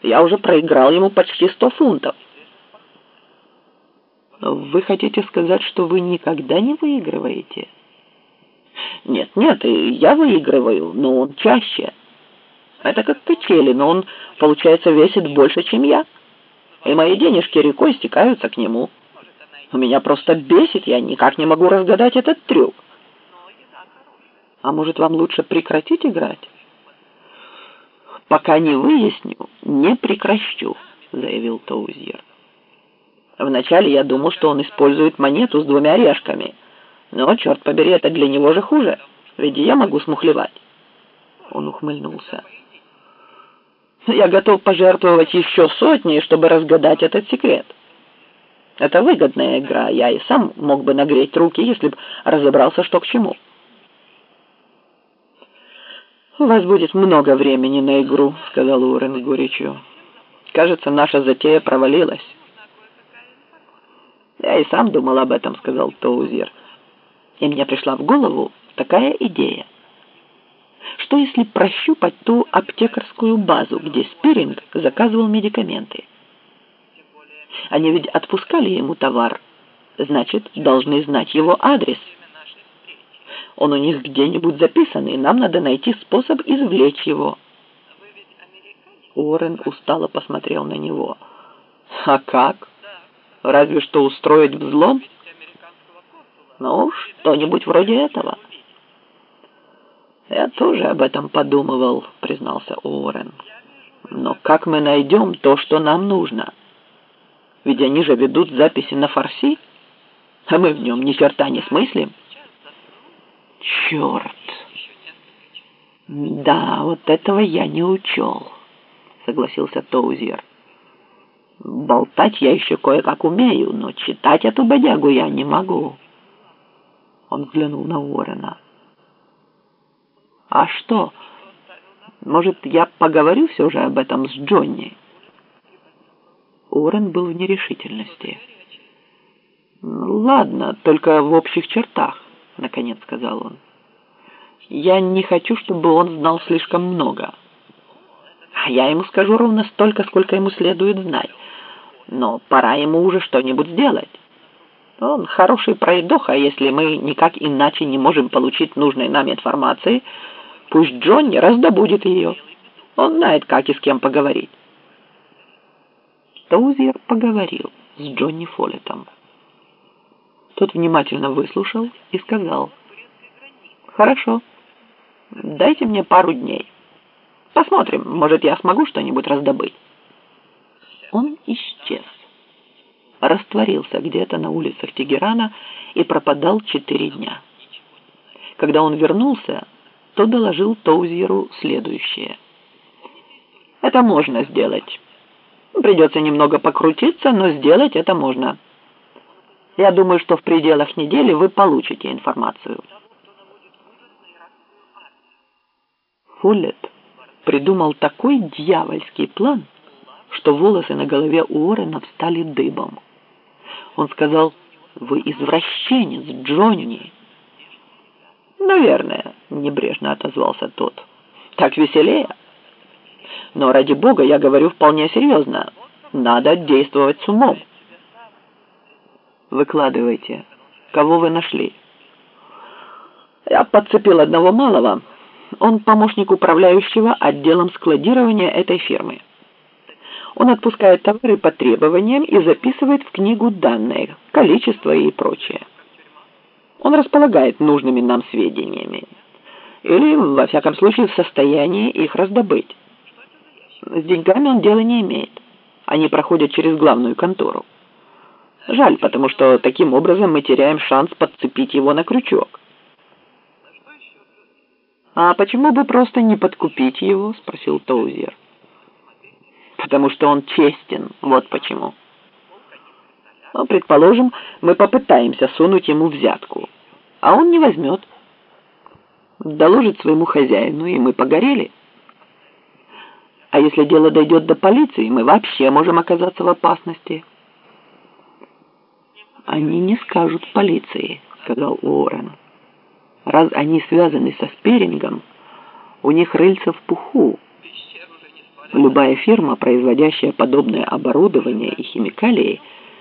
Я уже проиграл ему почти 100 фунтов. Вы хотите сказать, что вы никогда не выигрываете? Нет, нет, и я выигрываю, но он чаще. Это как качели, но он, получается, весит больше, чем я. И мои денежки рекой стекаются к нему. Меня просто бесит, я никак не могу разгадать этот трюк. А может, вам лучше прекратить играть? Пока не выясню, не прекращу, заявил Тоузьер. Вначале я думал, что он использует монету с 2 орешками. Но, черт побери, это для него же хуже, ведь я могу смухлевать. Он ухмыльнулся. Я готов пожертвовать еще сотни, чтобы разгадать этот секрет. Это выгодная игра, я и сам мог бы нагреть руки, если бы разобрался, что к чему. «У вас будет много времени на игру», — сказал Уоррен с горечью. «Кажется, наша затея провалилась». «Я и сам думал об этом», — сказал Тоузьер. «И мне пришла в голову такая идея. Что если прощупать ту аптекарскую базу, где Спиринг заказывал медикаменты? Они ведь отпускали ему товар, значит, должны знать его адрес. Он у них где-нибудь записан, и нам надо найти способ извлечь его». Уоррен устало посмотрел на него. «А как? Разве что устроить взлом? Ну, что-нибудь вроде этого». «Я тоже об этом подумывал», — признался Уоррен. «Но как мы найдем то, что нам нужно? Ведь они же ведут записи на фарси, а мы в нем ни черта не смыслим». «Черт! Да, вот этого я не учел», — согласился Тоузьер. «Болтать я еще кое-как умею, но читать эту бодягу я не могу». Он взглянул на Уоррена. «А что? Может, я поговорю все же об этом с Джонни?» Уоррен был в нерешительности. «Ладно, только в общих чертах», — наконец сказал он. «Я не хочу, чтобы он знал слишком много. Я ему скажу ровно столько, сколько ему следует знать. Но пора ему уже что-нибудь сделать. Он хороший пройдоха, если мы никак иначе не можем получить нужной нам информации, пусть Джонни раздобудет ее. Он знает, как и с кем поговорить». Тоузьер поговорил с Джонни Фоллетом. Тот внимательно выслушал и сказал: «Хорошо, дайте мне пару дней. Посмотрим, может, я смогу что-нибудь раздобыть». Он исчез, растворился где-то на улицах Тегерана и пропадал 4 дня. Когда он вернулся, то доложил Тоузьеру следующее: «Это можно сделать. Придется немного покрутиться, но сделать это можно. Я думаю, что в пределах недели вы получите информацию». Фоллет придумал такой дьявольский план, что волосы на голове Уоррена встали дыбом. Он сказал: «Вы извращенец, Джонни». «Наверное», — небрежно отозвался тот. «Так веселее. Но ради бога, я говорю вполне серьезно. Надо действовать с умом». «Выкладывайте. Кого вы нашли?» «Я подцепил одного малого. Он помощник управляющего отделом складирования этой фирмы. Он отпускает товары по требованиям и записывает в книгу данные, количество и прочее. Он располагает нужными нам сведениями. Или, во всяком случае, в состоянии их раздобыть. С деньгами он дела не имеет. Они проходят через главную контору. Жаль, потому что таким образом мы теряем шанс подцепить его на крючок». «А почему бы просто не подкупить его?» — спросил Тоузьер. «Потому что он честен, вот почему. Ну, предположим, мы попытаемся сунуть ему взятку, а он не возьмет. Доложит своему хозяину, и мы погорели. А если дело дойдет до полиции, мы вообще можем оказаться в опасности». «Они не скажут полиции», — сказал Уоррен. «Раз они связаны со Спирингом, у них рыльца в пуху. Любая фирма, производящая подобное оборудование и химикалии,